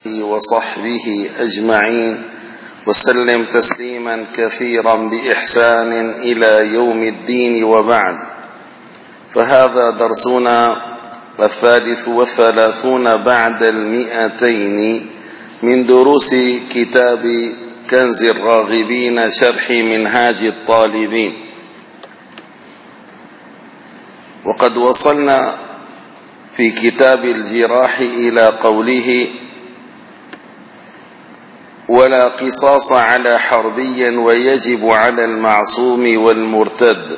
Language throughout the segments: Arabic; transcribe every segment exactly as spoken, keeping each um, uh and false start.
وصحبه أجمعين وسلم تسليما كثيرا بإحسان إلى يوم الدين، وبعد، فهذا درسنا الثالث والثلاثون بعد المئتين من دروس كتاب كنز الراغبين شرح منهاج الطالبين. وقد وصلنا في كتاب الجراح إلى قوله: ولا قصاص على حربي ويجب على المعصوم والمرتد،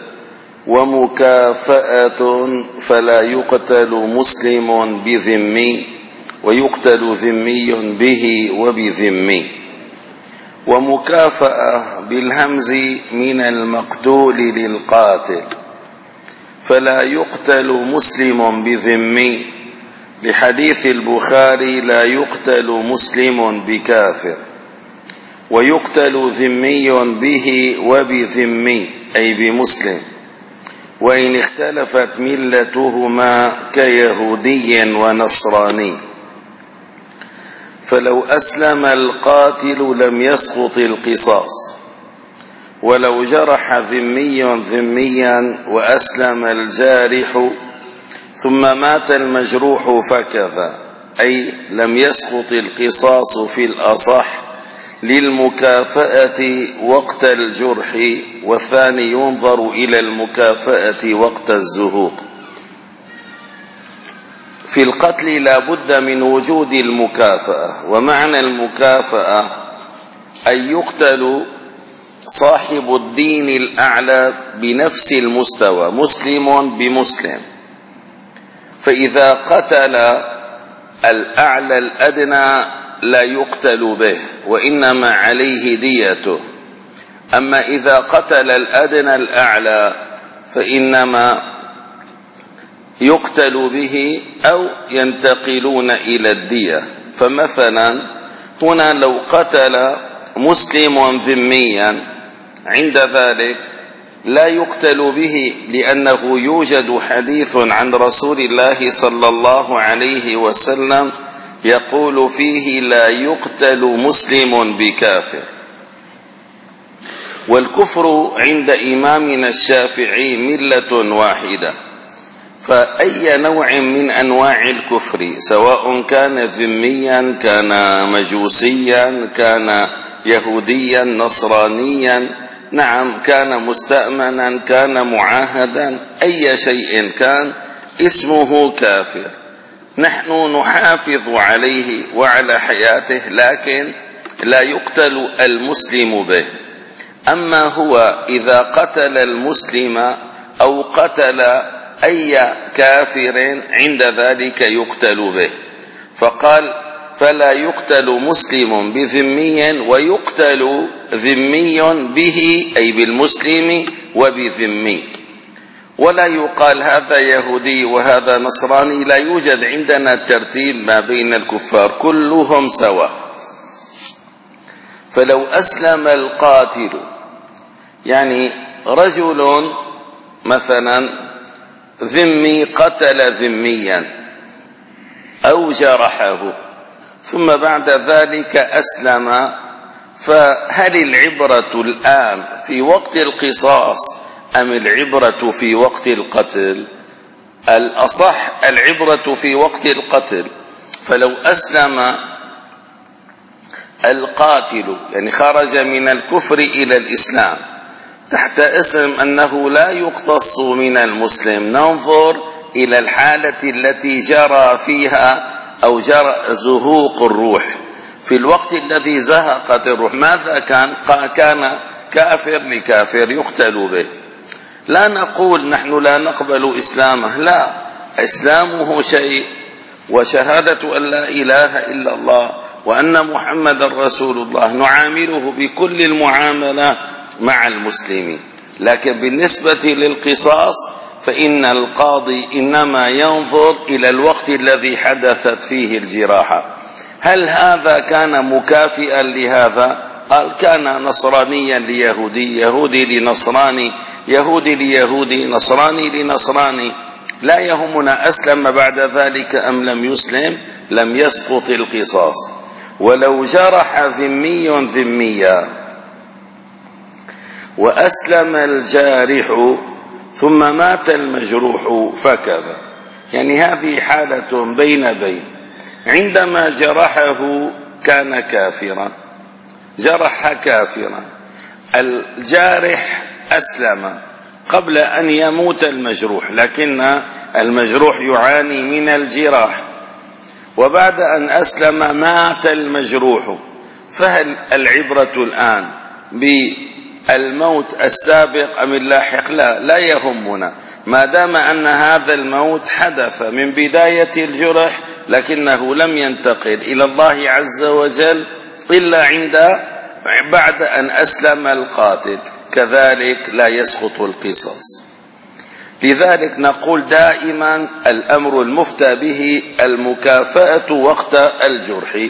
ومكافأة فلا يقتل مسلم بذمي ويقتل ذمي به وبذمي. ومكافأة بالهمز من المقتول للقاتل، فلا يقتل مسلم بذمي، لحديث البخاري: لا يقتل مسلم بكافر. ويقتل ذمي به وبذمي أي بمسلم، وإن اختلفت ملتهما كيهودي ونصراني. فلو أسلم القاتل لم يسقط القصاص، ولو جرح ذمي ذميا وأسلم الجارح ثم مات المجروح فكذا، أي لم يسقط القصاص في الأصح للمكافأة وقت الجرح، والثاني ينظر إلى المكافأة وقت الزهوق. في القتل لا بد من وجود المكافأة، ومعنى المكافأة أن يقتل صاحب الدين الأعلى بنفس المستوى، مسلم بمسلم. فإذا قتل الأعلى الأدنى لا يقتل به، وإنما عليه ديته. أما إذا قتل الأدنى الأعلى فإنما يقتل به أو ينتقلون إلى الدية. فمثلا هنا لو قتل مسلم ذميا، عند ذلك لا يقتل به، لأنه يوجد حديث عن رسول الله صلى الله عليه وسلم يقول فيه: لا يقتل مسلم بكافر. والكفر عند إمامنا الشافعي ملة واحدة، فأي نوع من أنواع الكفر، سواء كان ذميا كان مجوسيا كان يهوديا نصرانيا، نعم كان مستأمنا كان معاهدا، أي شيء كان اسمه كافر. نحن نحافظ عليه وعلى حياته، لكن لا يقتل المسلم به. أما هو إذا قتل المسلم أو قتل أي كافر عند ذلك يقتل به. فقال: فلا يقتل مسلم بذمي ويقتل ذمي به أي بالمسلم وبذمي. ولا يقال هذا يهودي وهذا نصراني، لا يوجد عندنا ترتيب ما بين الكفار، كلهم سواء. فلو أسلم القاتل، يعني رجل مثلا ذمي قتل ذميا أو جرحه ثم بعد ذلك أسلم، فهل العبرة الآن في وقت القصاص أم العبرة في وقت القتل؟ الأصح العبرة في وقت القتل. فلو أسلم القاتل، يعني خرج من الكفر إلى الإسلام تحت اسم أنه لا يقتص من المسلم، ننظر إلى الحالة التي جرى فيها أو جرى زهوق الروح. في الوقت الذي زهقت الروح ماذا كان؟ كان كافر لكافر يقتل به. لا نقول نحن لا نقبل إسلامه، لا، إسلامه شيء، وشهادة أن لا إله إلا الله وأن محمد رسول الله نعامله بكل المعاملة مع المسلمين. لكن بالنسبة للقصاص فإن القاضي إنما ينظر إلى الوقت الذي حدثت فيه الجراحة. هل هذا كان مكافئا لهذا؟ قال: كان نصرانيا ليهودي، يهودي لنصراني، يهودي ليهودي، نصراني لنصراني، لا يهمنا أسلم بعد ذلك أم لم يسلم، لم يسقط القصاص. ولو جرح ذمي ذميا وأسلم الجارح ثم مات المجروح فكذا. يعني هذه حالة بين بين. عندما جرحه كان كافرا، جرح كافرا، الجارح أسلم قبل أن يموت المجروح، لكن المجروح يعاني من الجراح، وبعد أن أسلم مات المجروح. فهل العبرة الآن بالموت السابق أم اللاحق؟ لا لا يهمنا، ما دام أن هذا الموت حدث من بداية الجرح لكنه لم ينتقل إلى الله عز وجل إلا عند بعد أن أسلم القاتل، كذلك لا يسقط القصاص. لذلك نقول دائما الأمر المفتى به المكافأة وقت الجرح.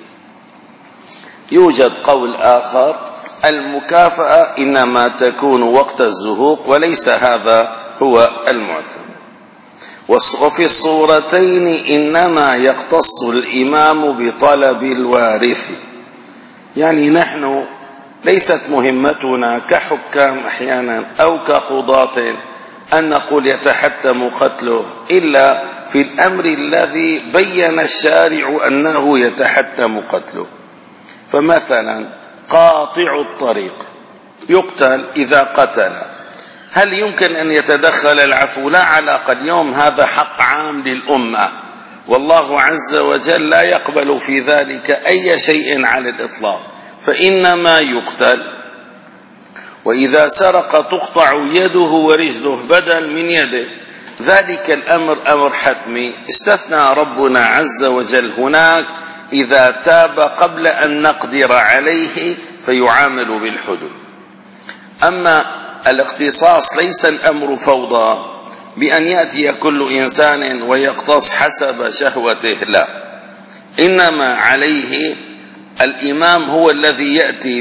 يوجد قول آخر المكافأة إنما تكون وقت الزهوق، وليس هذا هو المعتمد. وفي الصورتين إنما يختص الإمام بطلب الوارث. يعني نحن ليست مهمتنا كحكام أحيانا أو كقضاة أن نقول يتحتم قتله إلا في الأمر الذي بين الشارع أنه يتحتم قتله. فمثلا قاطع الطريق يقتل إذا قتل، هل يمكن أن يتدخل العفو؟ لا علاقة. اليوم هذا حق عام للأمة، والله عز وجل لا يقبل في ذلك أي شيء على الإطلاق، فإنما يقتل. وإذا سرق تقطع يده ورجله بدل من يده. ذلك الأمر أمر حتمي. استثنى ربنا عز وجل هناك إذا تاب قبل أن نقدر عليه فيعامل بالحدود. أما الاقتصاص ليس الأمر فوضى بأن يأتي كل إنسان ويقتص حسب شهوته، لا، إنما عليه الإمام هو الذي يأتي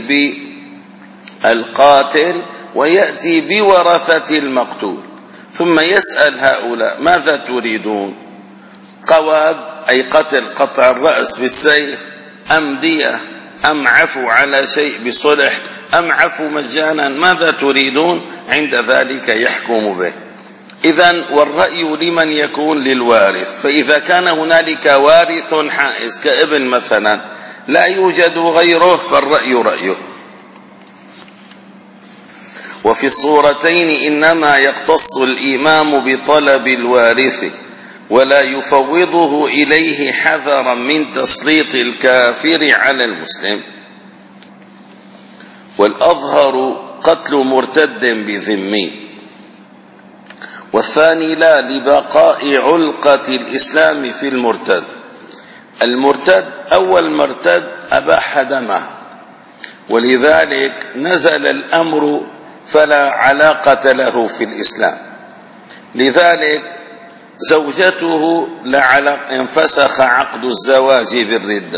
بالقاتل ويأتي بورثة المقتول، ثم يسأل هؤلاء ماذا تريدون؟ قواد أي قتل قطع الرأس بالسيف، أم دية، أم عفو على شيء بصلح، أم عفو مجانا؟ ماذا تريدون؟ عند ذلك يحكم به. إذن والرأي لمن يكون؟ للوارث. فإذا كان هنالك وارث حائز كابن مثلا لا يوجد غيره فالرأي رأيه. وفي الصورتين إنما يختص الإمام بطلب الوارث ولا يفوضه إليه حذرا من تسليط الكافر على المسلم. والأظهر قتل مرتد بذمي، والثاني لا لبقاء علقة الإسلام في المرتد. المرتد أول مرتد أباح دمه، ولذلك نزل الأمر فلا علاقة له في الإسلام. لذلك زوجته لعلق انفسخ عقد الزواج بالردة،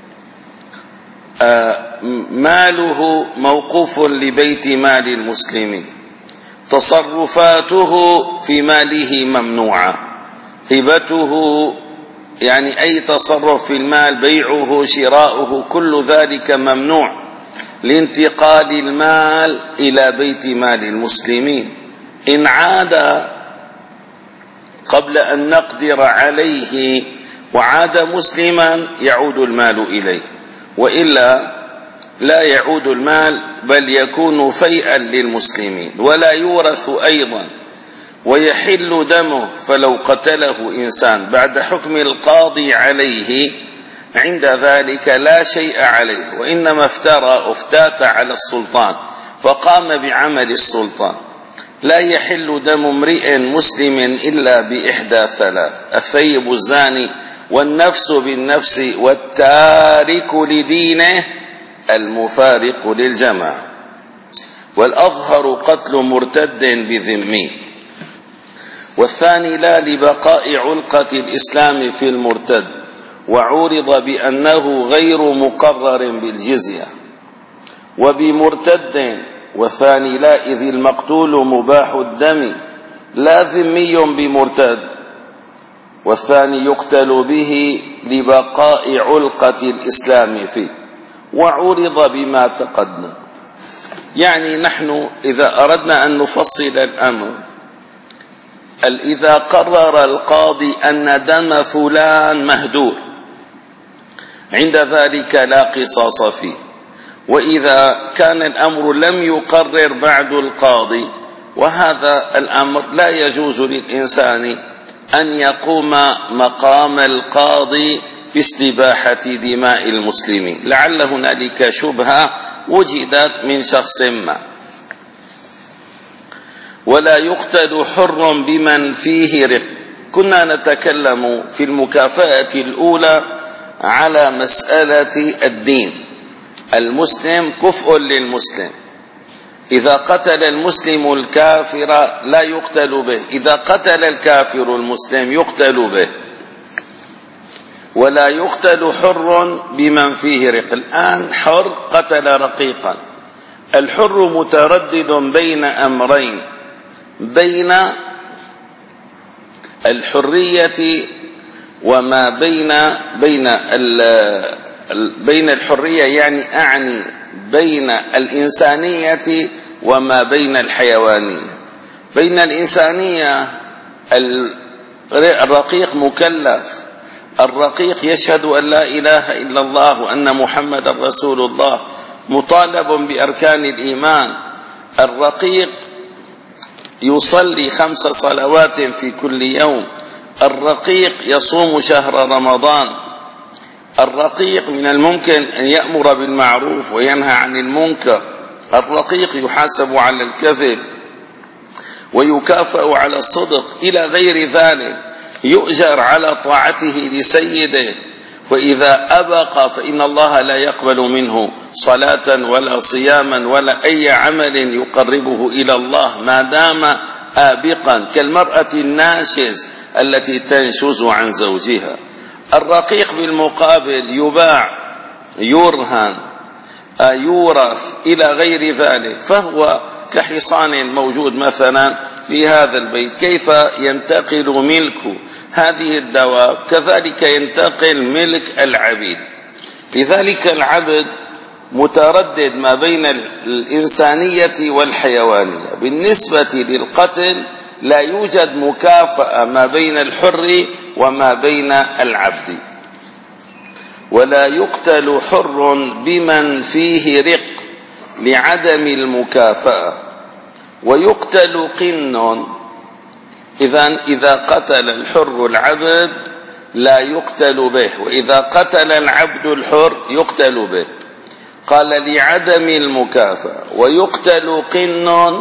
آه ماله موقوف لبيت مال المسلمين، تصرفاته في ماله ممنوعة، هبته يعني أي تصرف في المال، بيعه شراؤه، كل ذلك ممنوع لانتقال المال إلى بيت مال المسلمين. إن عاد قبل أن نقدر عليه وعاد مسلما يعود المال إليه، وإلا لا يعود المال بل يكون فيئا للمسلمين ولا يورث أيضا، ويحل دمه. فلو قتله إنسان بعد حكم القاضي عليه عند ذلك لا شيء عليه، وإنما افترى افتات على السلطان فقام بعمل السلطان. لا يحل دم امرئ مسلم إلا بإحدى ثلاث: الثيب الزاني، والنفس بالنفس، والتارك لدينه المفارق للجماعة. والأظهر قتل مرتد بذمي، والثاني لا لبقاء علقة الإسلام في المرتد، وعورض بأنه غير مقرر بالجزية. وبمرتد والثاني لا إذ المقتول مباح الدم، لا ذمي بمرتد والثاني يقتل به لبقاء علقة الإسلام فيه، وعرض بما تقدم. يعني نحن إذا أردنا أن نفصل الأمر، إذا قرر القاضي أن دم فلان مهدور، عند ذلك لا قصاص فيه. وإذا كان الأمر لم يقرر بعد القاضي، وهذا الأمر لا يجوز للإنسان أن يقوم مقام القاضي في استباحة دماء المسلمين، لعل هنالك شبهة وجدت من شخص ما. ولا يقتل حر بمن فيه رق. كنا نتكلم في المكافأة الأولى على مسألة الدين، المسلم كفء للمسلم، إذا قتل المسلم الكافر لا يقتل به، إذا قتل الكافر المسلم يقتل به. ولا يقتل حر بمن فيه رق. الآن حر قتل رقيقا، الحر متردد بين أمرين، بين الحرية وما بين بين بين الحرية، يعني أعني بين الإنسانية وما بين الحيوانية. بين الإنسانية الرقيق مكلف، الرقيق يشهد أن لا إله إلا الله وأن محمد رسول الله، مطالب بأركان الإيمان. الرقيق يصلي خمس صلوات في كل يوم، الرقيق يصوم شهر رمضان، الرقيق من الممكن أن يأمر بالمعروف وينهى عن المنكر، الرقيق يحاسب على الكذب ويكافأ على الصدق إلى غير ذلك، يؤجر على طاعته لسيده. وإذا أبق فإن الله لا يقبل منه صلاة ولا صياما ولا أي عمل يقربه إلى الله ما دام آبقا، كالمرأة الناشز التي تنشز عن زوجها. الرقيق بالمقابل يباع، يرهن، يورث إلى غير ذلك، فهو كحصان موجود مثلا في هذا البيت، كيف ينتقل ملك هذه الدواب كذلك ينتقل ملك العبيد. لذلك العبد متردد ما بين الإنسانية والحيوانية. بالنسبة للقتل لا يوجد مكافأة ما بين الحر وما بين العبد. ولا يقتل حر بمن فيه رق لعدم المكافأة. ويقتل قن. إذن إذا قتل الحر العبد لا يقتل به، وإذا قتل العبد الحر يقتل به. قال لعدم المكافأة. ويقتل قن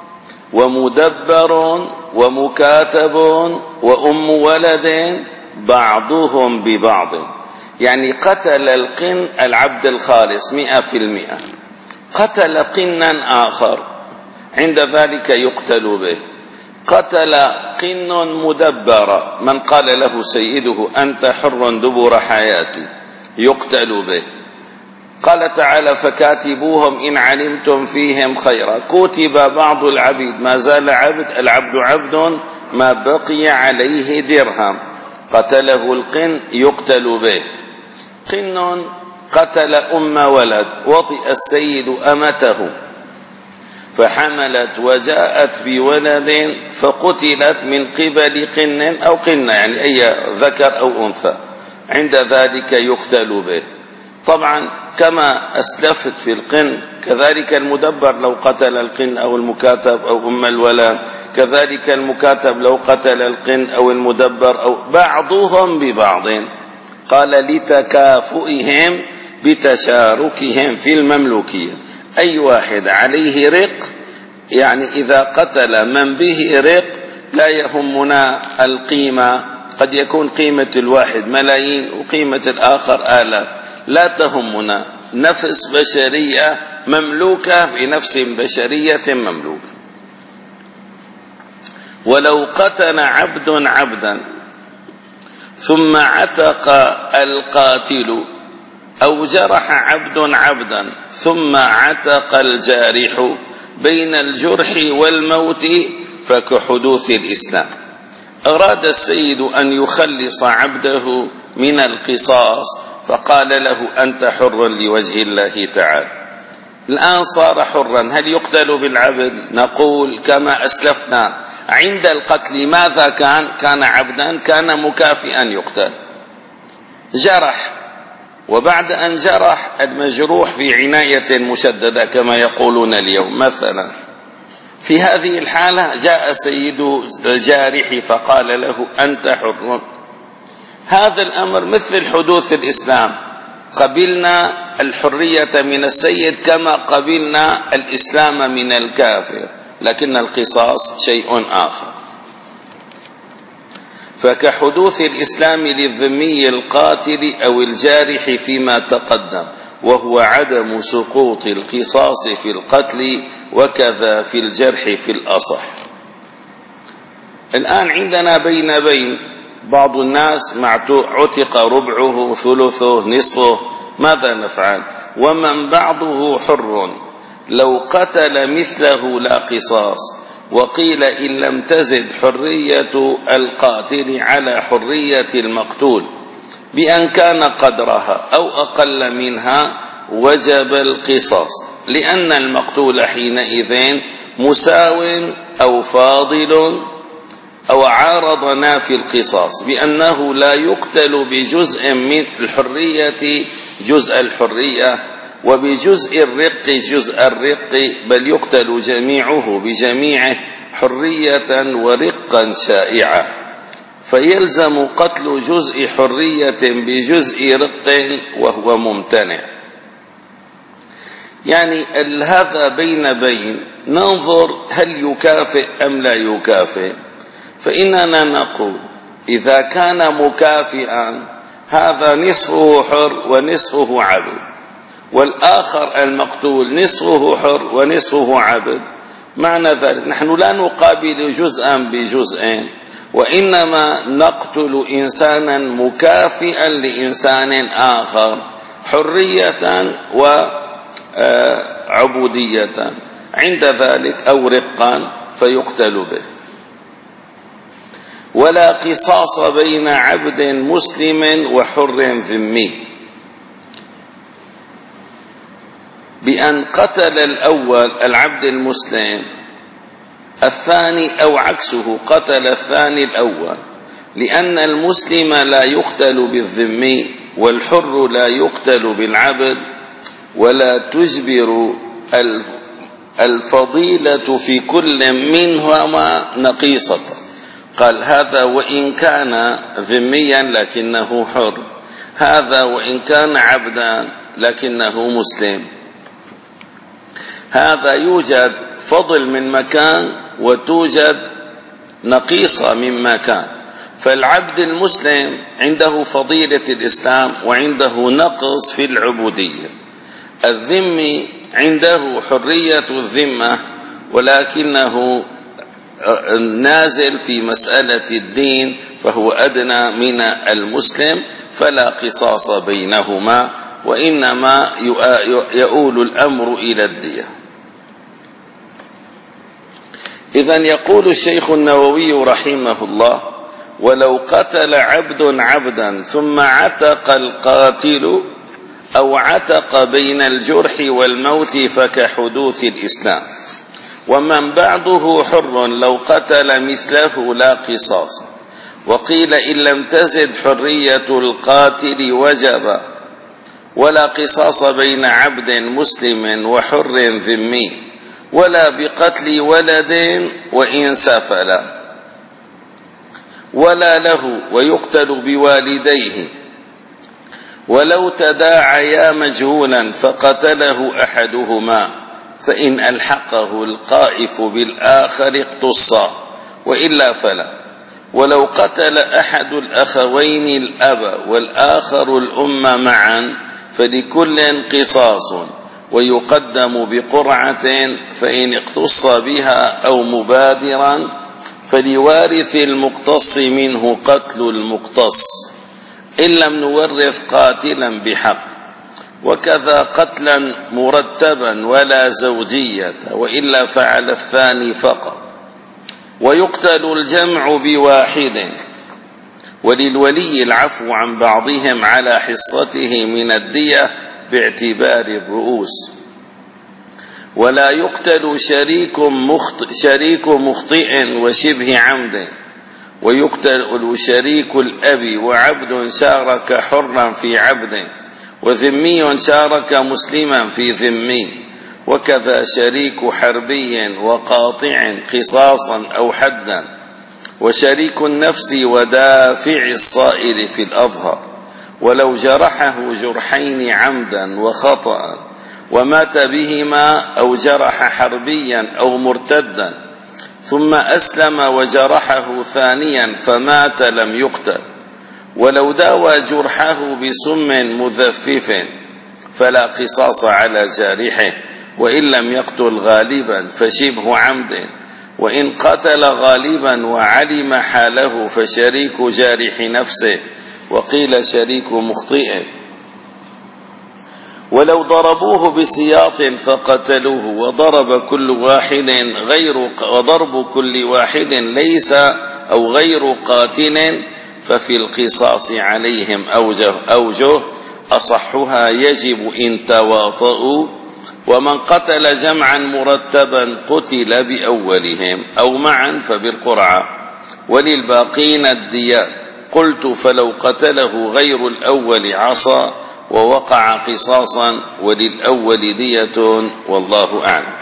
ومدبر ومكاتب وأم ولد بعضهم ببعض، يعني قتل القن العبد الخالص مئة في المئة، قتل قنا آخر عند ذلك يقتل به. قتل قن مدبر، من قال له سيده أنت حر دبر حياتي، يقتل به. قال تعالى فكاتبوهم إن علمتم فيهم خيرا. كتب بعض العبيد، ما زال عبد، العبد عبد ما بقي عليه درهم، قتله القن يقتل به. قن قتل أم ولد، وطئ السيد أمته فحملت وجاءت بولد فقتلت من قبل قن أو قنة، يعني أي ذكر أو أنثى، عند ذلك يقتل به. طبعا كما أسلفت في القن كذلك المدبر لو قتل القن أو المكاتب أو أم الولد، كذلك المكاتب لو قتل القن أو المدبر أو بعضهم ببعض. قال لتكافؤهم بتشاركهم في المملوكية، أي واحد عليه رق، يعني إذا قتل من به رق لا يهمنا القيمة، قد يكون قيمة الواحد ملايين وقيمة الآخر آلاف، لا تهمنا، نفس بشرية مملوكة بنفس بشرية مملوكة. ولو قتل عبد عبدا ثم عتق القاتل، أو جرح عبد عبدا ثم عتق الجارح، بين الجرح والموت فكحدوث الإسلام. أراد السيد أن يخلص عبده من القصاص فقال له أنت حر لوجه الله تعالى. الآن صار حرا، هل يقتل بالعبد؟ نقول كما أسلفنا عند القتل ماذا كان؟ كان عبدا، كان مكافئا يقتل. جرح، وبعد أن جرح المجروح في عناية مشددة كما يقولون اليوم مثلا، في هذه الحالة جاء سيد الجارح فقال له أنت حر. هذا الأمر مثل حدوث الإسلام، قبلنا الحرية من السيد كما قبلنا الإسلام من الكافر، لكن القصاص شيء آخر. فكحدوث الإسلام للذمي القاتل أو الجارح فيما تقدم، وهو عدم سقوط القصاص في القتل، وكذا في الجرح في الأصح. الآن عندنا بين بين بعض الناس عتق ربعه ثلثه نصفه، ماذا نفعل؟ ومن بعضه حر لو قتل مثله لا قصاص، وقيل إن لم تزد حرية القاتل على حرية المقتول بأن كان قدرها أو أقل منها وجب القصاص، لأن المقتول حينئذ مساو أو فاضل أو عارض نافي القصاص، بأنه لا يقتل بجزء من الحرية جزء الحرية، وبجزء الرق جزء الرق، بل يقتل جميعه بجميعه حرية ورقا شائعة، فيلزم قتل جزء حرية بجزء رق وهو ممتنع. يعني هذا بين بين، ننظر هل يكافئ أم لا يكافئ. فإننا نقول إذا كان مكافئا هذا نصفه حر ونصفه عبد، والآخر المقتول نصفه حر ونصفه عبد. معنى ذلك نحن لا نقابل جزءا بجزء، وإنما نقتل إنسانا مكافئا لإنسان آخر حرية وعبودية عند ذلك، أو رقا فيقتل به. ولا قصاص بين عبد مسلم وحر ذمي، بأن قتل الأول العبد المسلم الثاني أو عكسه قتل الثاني الأول، لأن المسلم لا يقتل بالذمي والحر لا يقتل بالعبد، ولا تجبر الفضيلة في كل منهما نقيصة. قال هذا وإن كان ذميا لكنه حر، هذا وإن كان عبدا لكنه مسلم. هذا يوجد فضل من مكان وتوجد نقيصة من مكان. فالعبد المسلم عنده فضيلة الإسلام وعنده نقص في العبودية. الذمي عنده حرية الذمة ولكنه نازل في مسألة الدين، فهو أدنى من المسلم، فلا قصاص بينهما، وإنما يؤول الأمر إلى الدية. إذن يقول الشيخ النووي رحمه الله: ولو قتل عبد عبدا ثم عتق القاتل أو عتق بين الجرح والموت فكحدوث الإسلام. ومن بعضه حر لو قتل مثله لا قصاص، وقيل إن لم تزد حرية القاتل وجب، ولا قصاص بين عبد مسلم وحر ذمي، ولا بقتل ولد وإن سفل، ولا له ويقتل بوالديه، ولو تداعيا مجهولا فقتله أحدهما فإن ألحقه القائف بالآخر اقتصا، وإلا فلا. ولو قتل أحد الأخوين الأب والآخر الأم معا فلكل قصاص، ويقدم بقرعة، فإن اقتص بها أو مبادرا فلوارث المقتص منه قتل المقتص، إن لم نورث قاتلا بحق، وكذا قتلا مرتبا ولا زوجية، وإلا فعل الثاني فقط. ويقتل الجمع بواحد، وللولي العفو عن بعضهم على حصته من الدية باعتبار الرؤوس. ولا يقتل شريك مخطئ, شريك مخطئ وشبه عمد، ويقتل شريك الأب وعبد شارك حرا في عبد، وذمي شارك مسلما في ذمي، وكذا شريك حربي وقاطع قصاصا أو حدا، وشريك النفس ودافع الصائل في الأظهر، ولو جرحه جرحين عمدا وخطأ ومات بهما، أو جرح حربيا أو مرتدا ثم أسلم وجرحه ثانيا فمات لم يقتل، ولو داوى جرحه بسم مذفف فلا قصاص على جارحه، وإن لم يقتل غالبا فشبه عمد، وإن قتل غالبا وعلم حاله فشريك جارح نفسه، وقيل شريك مخطئ. ولو ضربوه بسياط فقتلوه، وضرب كل واحد غير وضرب كل واحد ليس أو غير قاتل ففي القصاص عليهم أوجه, أوجه أصحها يجب إن تواطؤوا، ومن قتل جمعا مرتبا قتل بأولهم أو معا فبالقرعة، وللباقين الديات. قلت فلو قتله غير الأول عصى ووقع قصاصا، وللأول دية، والله أعلم.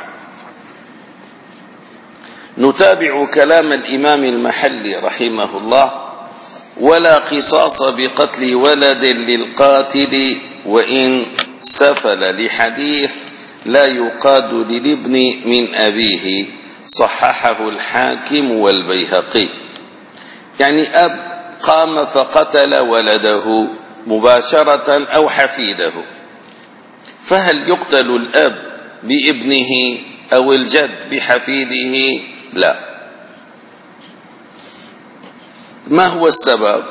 نتابع كلام الإمام المحلي رحمه الله: ولا قصاص بقتل ولد للقاتل وإن سفل، لحديث لا يقاد للابن من أبيه، صححه الحاكم والبيهقي. يعني أب قام فقتل ولده مباشرة أو حفيده، فهل يقتل الأب بابنه أو الجد بحفيده؟ لا. ما هو السبب؟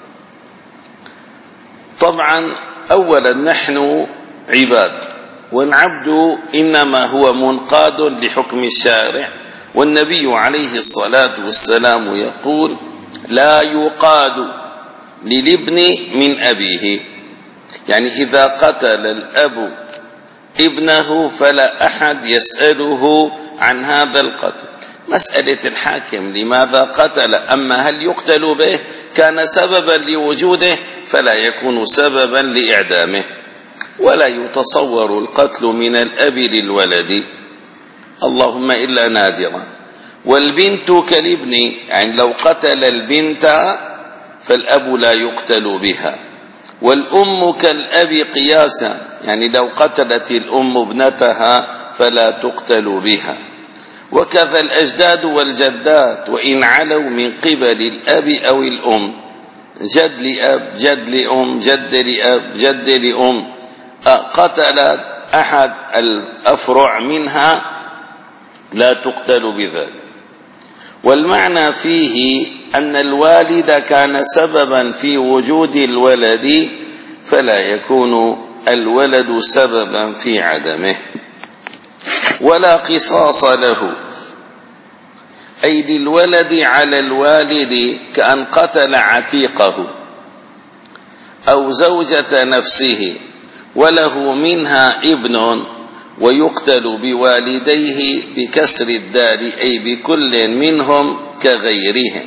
طبعا أولا نحن عباد، والعبد إنما هو منقاد لحكم الشارع، والنبي عليه الصلاة والسلام يقول: لا يقاد للابن من أبيه. يعني إذا قتل الأب ابنه فلا أحد يسأله عن هذا القتل. مسألة الحاكم لماذا قتل، أما هل يقتل به كان سببا لوجوده فلا يكون سببا لإعدامه. ولا يتصور القتل من الأب للولد، اللهم إلا نادرا. والبنت كالابن، يعني لو قتل البنت فالأب لا يقتل بها. والأم كالأب قياسا، يعني لو قتلت الأم ابنتها فلا تقتل بها. وكذا الأجداد والجدات وإن علوا من قبل الأب أو الأم، جد لأب جد لأم جد لأب جد لأم، قتلت أحد الأفرع منها لا تقتل بذلك. والمعنى فيه أن الوالد كان سببا في وجود الولد، فلا يكون الولد سببا في عدمه. ولا قصاص له، أي للولد على الوالد، كأن قتل عتيقه أو زوجة نفسه وله منها ابن، ويقتل بوالديه بكسر الدال، أي بكل منهم كغيرهم.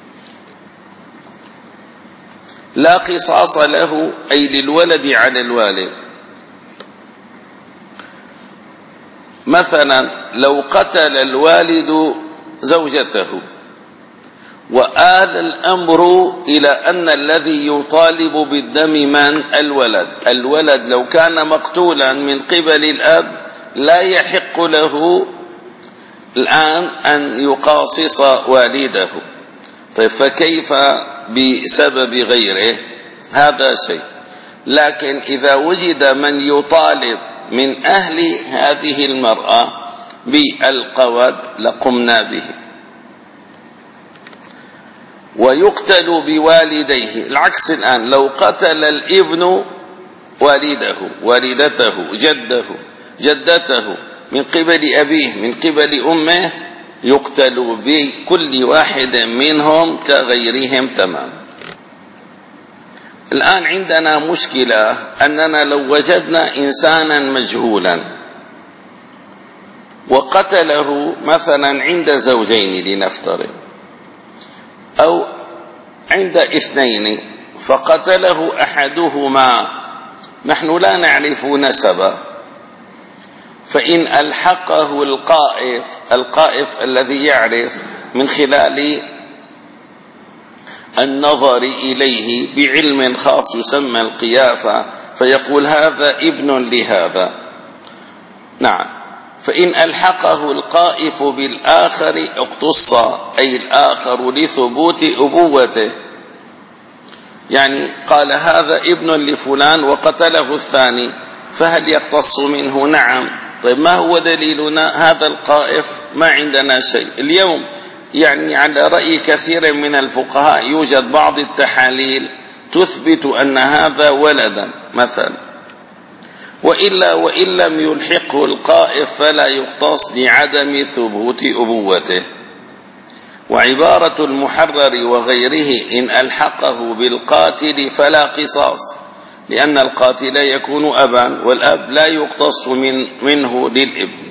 لا قصاص له، أي للولد على الوالد. مثلا لو قتل الوالد زوجته وآل الأمر إلى أن الذي يطالب بالدم من الولد، الولد لو كان مقتولا من قبل الأب لا يحق له الآن أن يقاصص والده. طيب فكيف بسبب غيره؟ هذا شيء. لكن إذا وجد من يطالب من أهل هذه المرأة بالقود لقمنا به. ويقتل بوالديه، العكس الآن، لو قتل الابن والده والدته جده جدته من قبل أبيه من قبل أمه يقتل بكل واحد منهم كغيرهم تماما. الآن عندنا مشكلة أننا لو وجدنا إنسانا مجهولا وقتله مثلا عند زوجين لنفترض، أو عند اثنين فقتله أحدهما، نحن لا نعرف نسبه، فإن ألحقه القائف القائف الذي يعرف من خلال النظر إليه بعلم خاص يسمى القيافة، فيقول هذا ابن لهذا، نعم، فإن ألحقه القائف بالآخر اقتص، أي الآخر لثبوت أبوته، يعني قال هذا ابن لفلان وقتله الثاني، فهل يقتص منه؟ نعم. طيب ما هو دليلنا؟ هذا القائف ما عندنا شيء اليوم، يعني على رأي كثير من الفقهاء يوجد بعض التحاليل تثبت أن هذا ولدا مثلا، وإلا وإن لم يلحقه القائف فلا يقتص لعدم ثبوت أبوته. وعبارة المحرر وغيره إن ألحقه بالقاتل فلا قصاص، لأن القاتل يكون أبا، والأب لا يقتص من منه للابن.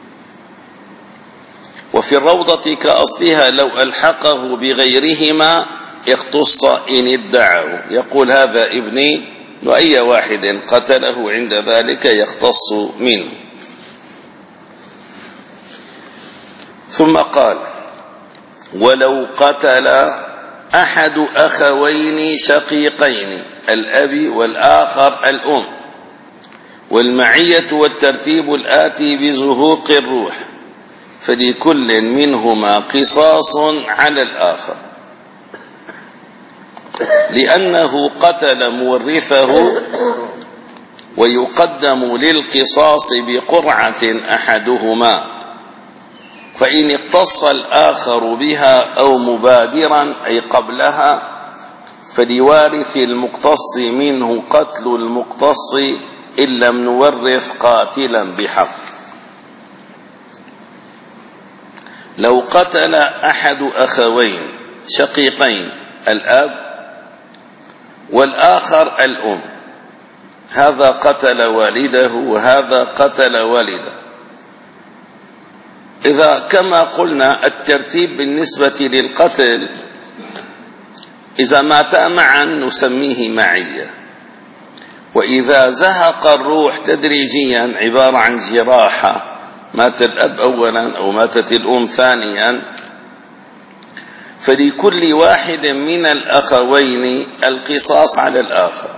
وفي الروضة كأصلها لو ألحقه بغيرهما اقتص إن ادعه، يقول هذا ابني، وأي واحد قتله عند ذلك يقتص منه. ثم قال ولو قتل أحد أخوين شقيقين، الأب والآخر الأم، والمعية والترتيب الآتي بزهوق الروح، فلكل منهما قصاص على الآخر، لأنه قتل مورثه، ويقدم للقصاص بقرعة أحدهما، فإن اقتص الآخر بها أو مبادرا أي قبلها فلوارث المقتص منه قتل المقتص إن لم نورث قاتلا بحق. لو قتل أحد أخوين شقيقين، الأب والآخر الأم، هذا قتل والده وهذا قتل والده، إذا كما قلنا الترتيب بالنسبة للقتل إذا ماتا معا نسميه معية، وإذا زهق الروح تدريجيا عبارة عن جراحة، مات الأب أولا أو ماتت الأم ثانيا، فلكل واحد من الأخوين القصاص على الآخر.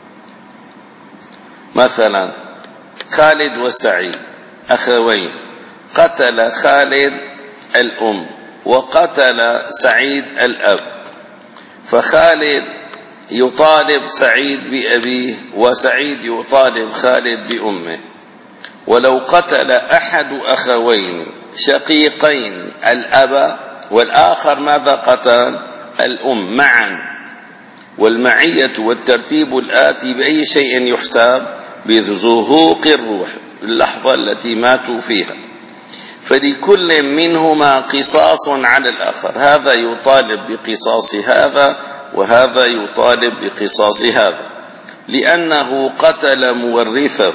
مثلا خالد وسعيد أخوين، قتل خالد الأم وقتل سعيد الأب، فخالد يطالب سعيد بأبيه وسعيد يطالب خالد بأمه. ولو قتل أحد أخوين شقيقين الأب والآخر ماذا قتل؟ الأم معا، والمعية والترتيب الآتي بأي شيء يحسب؟ بزهوق الروح، اللحظة التي ماتوا فيها، فلكل منهما قصاص على الآخر، هذا يطالب بقصاص هذا وهذا يطالب بقصاص هذا، لأنه قتل مورثه،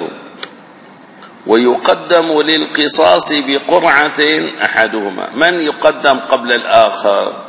ويقدم للقصاص بقرعة أحدهما. من يقدم قبل الآخر؟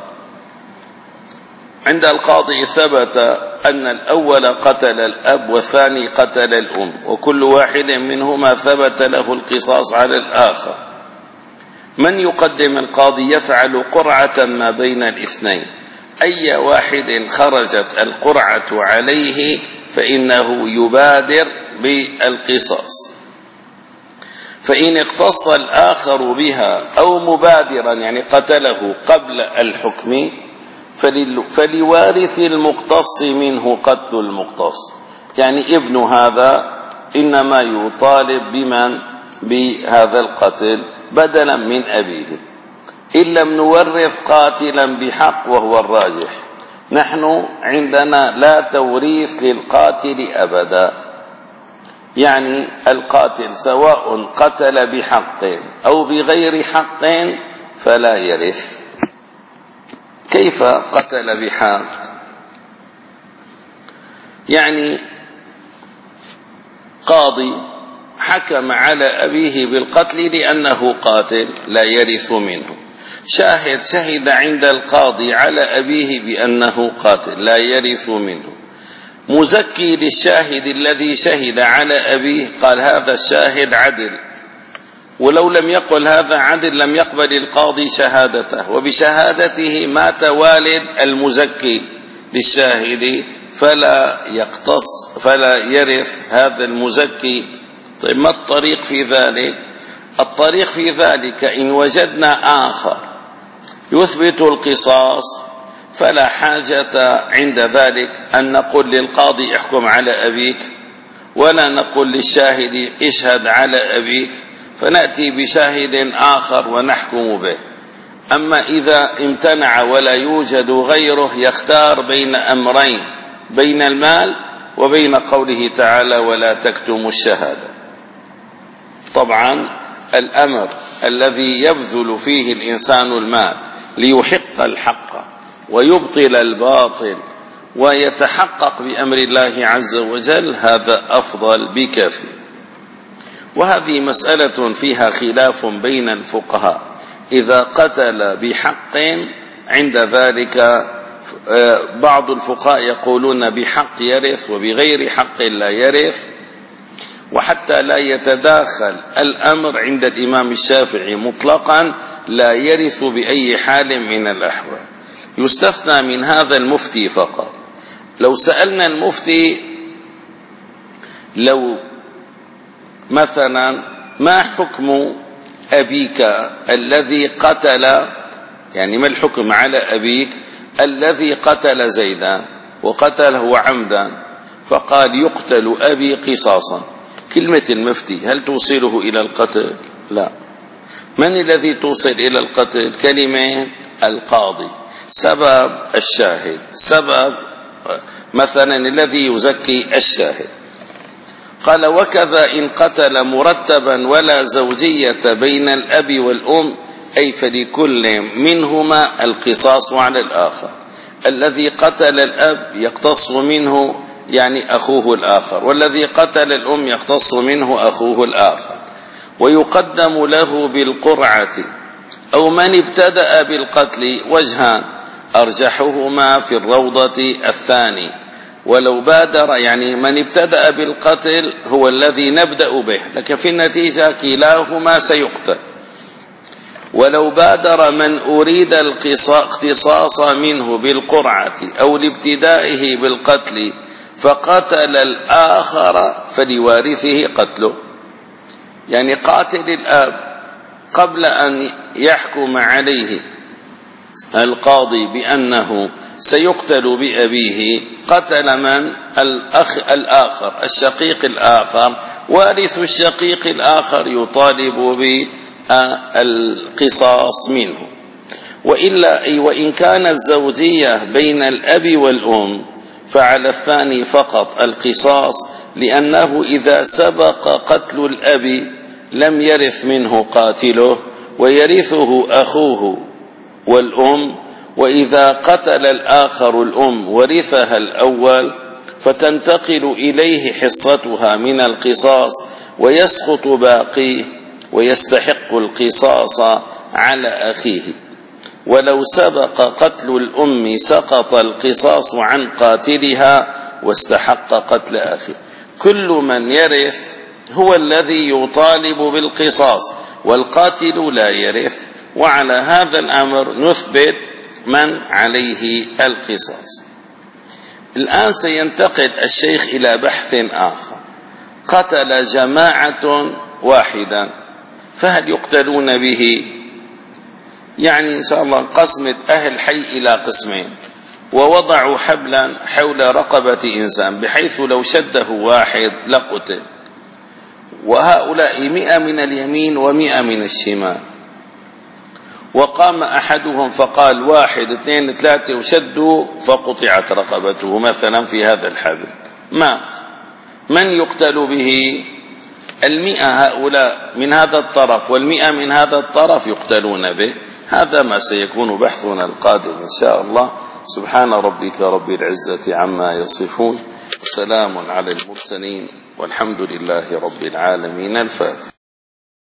عند القاضي ثبت أن الأول قتل الأب والثاني قتل الأم، وكل واحد منهما ثبت له القصاص على الآخر. من يقدم؟ القاضي يفعل قرعة ما بين الاثنين، أي واحد خرجت القرعة عليه فإنه يبادر بالقصاص، فإن اقتص الآخر بها أو مبادرا يعني قتله قبل الحكم فلوارث المقتص منه قتل المقتص، يعني ابن هذا إنما يطالب بمن؟ بهذا القتل بدلا من أبيه، إن لم نورث قاتلا بحق وهو الراجح. نحن عندنا لا توريث للقاتل أبدا، يعني القاتل سواء قتل بحق أو بغير حق فلا يرث. كيف قتل بحق؟ يعني قاضي حكم على أبيه بالقتل لأنه قاتل لا يرث منه. شاهد شهد عند القاضي على أبيه بأنه قاتل لا يرث منه. مزكي للشاهد الذي شهد على أبيه قال هذا الشاهد عدل، ولو لم يقل هذا عدل لم يقبل القاضي شهادته، وبشهادته مات والد المزكي للشاهد فلا يقتص فلا يرث هذا المزكي. طيب ما الطريق في ذلك؟ الطريق في ذلك إن وجدنا آخر يثبت القصاص فلا حاجة عند ذلك أن نقول للقاضي احكم على أبيك، ولا نقول للشاهد اشهد على أبيك، فنأتي بشاهد آخر ونحكم به. أما إذا امتنع ولا يوجد غيره يختار بين أمرين، بين المال وبين قوله تعالى ولا تكتموا الشهادة. طبعا الأمر الذي يبذل فيه الإنسان المال ليحق الحق ويبطل الباطل ويتحقق بأمر الله عز وجل هذا أفضل بكثير. وهذه مسألة فيها خلاف بين الفقهاء، إذا قتل بحق عند ذلك بعض الفقهاء يقولون بحق يرث وبغير حق لا يرث. وحتى لا يتداخل الأمر عند الإمام الشافعي مطلقا لا يرث بأي حال من الأحوال. يستثنى من هذا المفتي فقط. لو سألنا المفتي لو مثلا ما حكم أبيك الذي قتل، يعني ما الحكم على أبيك الذي قتل زيدا وقتله عمدا، فقال يقتل أبي قصاصا. كلمة المفتي هل توصله إلى القتل؟ لا. من الذي توصل إلى القتل؟ كلمة القاضي. سبب الشاهد، سبب مثلا الذي يزكي الشاهد. قال وكذا إن قتل مرتبا ولا زوجية بين الأب والأم، أي فلكل منهما القصاص على الآخر. الذي قتل الأب يقتص منه يعني أخوه الآخر، والذي قتل الأم يقتص منه أخوه الآخر. ويقدم له بالقرعة أو من ابتدأ بالقتل وجهان أرجحهما في الروضة الثاني. ولو بادر يعني من ابتدأ بالقتل هو الذي نبدأ به، لكن في النتيجة كلاهما سيقتل. ولو بادر من أريد الاقتصاص منه بالقرعة أو لابتدائه بالقتل فقتل الآخر فلوارثه قتله. يعني قاتل الآب قبل أن يحكم عليه القاضي بأنه سيقتل بأبيه قتل من؟ الأخ الآخر الشقيق الآخر. وارث الشقيق الآخر يطالب بالقصاص منه. وإلا أي وإن كانت الزوجية بين الأب والأم فعلى الثاني فقط القصاص، لأنه إذا سبق قتل الأب لم يرث منه قاتله ويرثه أخوه والأم. وإذا قتل الآخر الأم ورثها الأول فتنتقل إليه حصتها من القصاص ويسقط باقيه ويستحق القصاص على أخيه. ولو سبق قتل الأم سقط القصاص عن قاتلها واستحق قتل أخيه. كل من يرث هو الذي يطالب بالقصاص، والقاتل لا يرث. وعلى هذا الأمر نثبت من عليه القصاص. الآن سينتقل الشيخ إلى بحث آخر. قتل جماعة واحدا فهل يقتلون به؟ يعني إن شاء الله قسمت أهل حي إلى قسمين، ووضعوا حبلا حول رقبة إنسان بحيث لو شده واحد لقتل، وهؤلاء مئة من اليمين ومئة من الشمال. وقام أحدهم فقال واحد اثنين ثلاثة وشدوا فقطعت رقبته مثلا في هذا الحبل، مات. من يقتل به؟ المئة هؤلاء من هذا الطرف والمئة من هذا الطرف يقتلون به. هذا ما سيكون بحثنا القادم إن شاء الله. سبحان ربك رب العزة عما يصفون، وسلام على المرسلين، والحمد لله رب العالمين. الفاتحة.